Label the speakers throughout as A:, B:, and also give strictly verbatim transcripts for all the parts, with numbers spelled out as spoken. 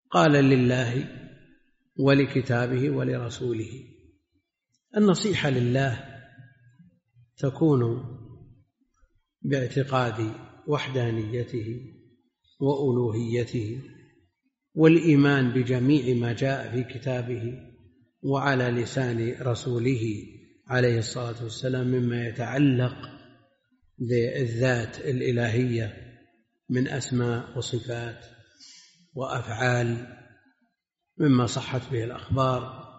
A: قال لله ولكتابه ولرسوله. النصيحة لله تكون باعتقاد وحدانيته وألوهيته والإيمان بجميع ما جاء في كتابه وعلى لسان رسوله عليه الصلاة والسلام مما يتعلق بالذات الإلهية من أسماء وصفات وأفعال مما صحت به الأخبار،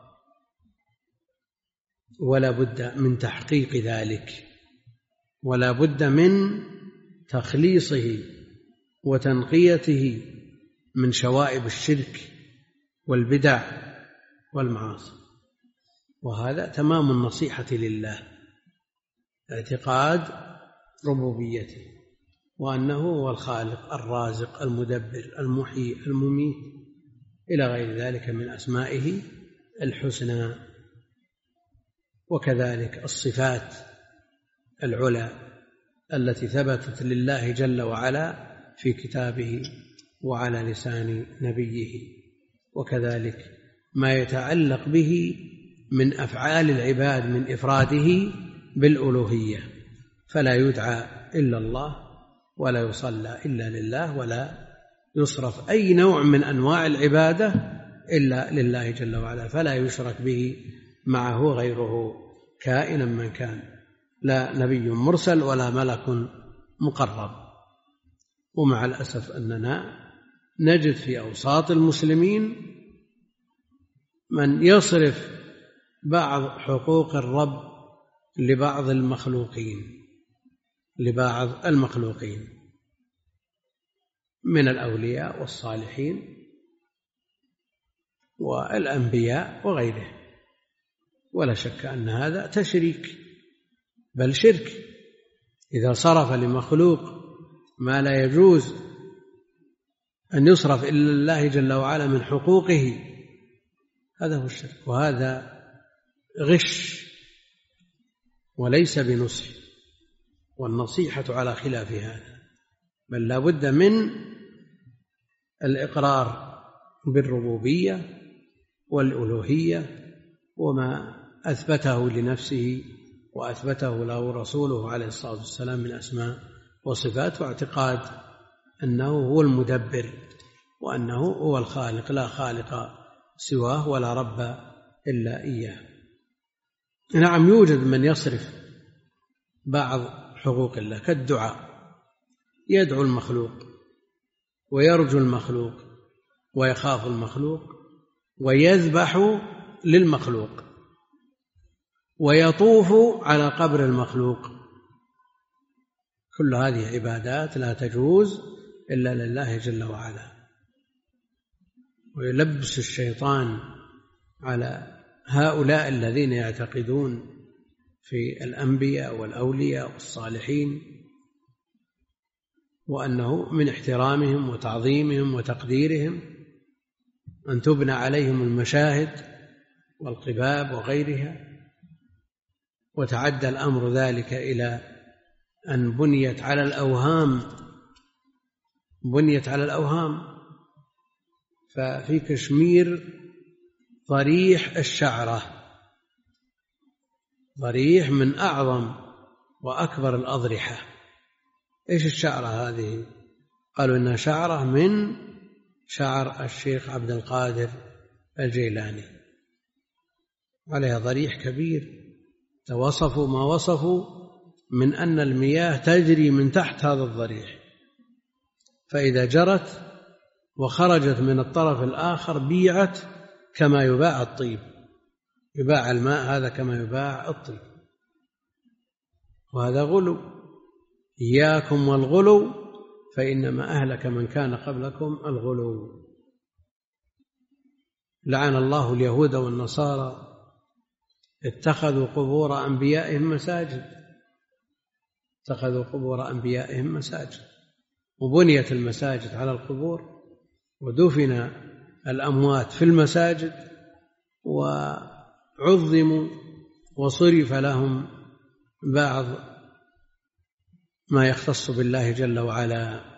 A: ولا بد من تحقيق ذلك، ولا بد من تخليصه وتنقيته من شوائب الشرك والبدع والمعاصي. وهذا تمام النصيحة لله، اعتقاد ربوبيته وأنه هو الخالق الرازق المدبر المحيي المميت إلى غير ذلك من أسمائه الحسنى. وكذلك الصفات العلى التي ثبتت لله جل وعلا في كتابه وعلى لسان نبيه، وكذلك ما يتعلق به من أفعال العباد من إفراده بالألوهية، فلا يدعى إلا الله ولا يصلى إلا لله ولا يصرف أي نوع من أنواع العبادة إلا لله جل وعلا، فلا يشرك به معه غيره كائنا من كان، لا نبي مرسل ولا ملك مقرب. ومع الأسف أننا نجد في أوساط المسلمين من يصرف بعض حقوق الرب لبعض المخلوقين لبعض المخلوقين من الأولياء والصالحين والأنبياء وغيره، ولا شك أن هذا تشريك بل شرك. إذا صرف لمخلوق ما لا يجوز أن يصرف إلا الله جل وعلا من حقوقه، هذا هو الشرك، وهذا غش وليس بنصح، والنصيحة على خلاف هذا، بل لا بد من الإقرار بالربوبية والألوهية وما أثبته لنفسه وأثبته له رسوله عليه الصلاة والسلام من أسماء وصفات، واعتقاد أنه هو المدبر وأنه هو الخالق لا خالق سواه ولا رب إلا إياه. نعم، يوجد من يصرف بعض حقوق الله كالدعاء، يدعو المخلوق ويرجو المخلوق ويخاف المخلوق ويذبح للمخلوق ويطوف على قبر المخلوق، كل هذه عبادات لا تجوز إلا لله جل وعلا. ويلبس الشيطان على هؤلاء الذين يعتقدون في الأنبياء والأولياء والصالحين وأنه من احترامهم وتعظيمهم وتقديرهم أن تبنى عليهم المشاهد والقباب وغيرها، وتعدى الأمر ذلك إلى أن بنيت على الأوهام بنيت على الأوهام ففي كشمير ضريح الشعرة، ضريح من أعظم وأكبر الأضرحة. إيش الشعرة هذه؟ قالوا إنها شعرة من شعر الشيخ عبد القادر الجيلاني، عليها ضريح كبير، وصفوا ما وصفوا من أن المياه تجري من تحت هذا الضريح، فإذا جرت وخرجت من الطرف الآخر بيعت كما يباع الطيب، يباع الماء هذا كما يباع الطيب، وهذا غلو. إياكم والغلو فإنما أهلك من كان قبلكم الغلو. لعن الله اليهود والنصارى اتخذوا قبور أنبيائهم مساجد اتخذوا قبور أنبيائهم مساجد وبنيت المساجد على القبور ودفن الأموات في المساجد وعظموا وصرف لهم بعض ما يختص بالله جل وعلا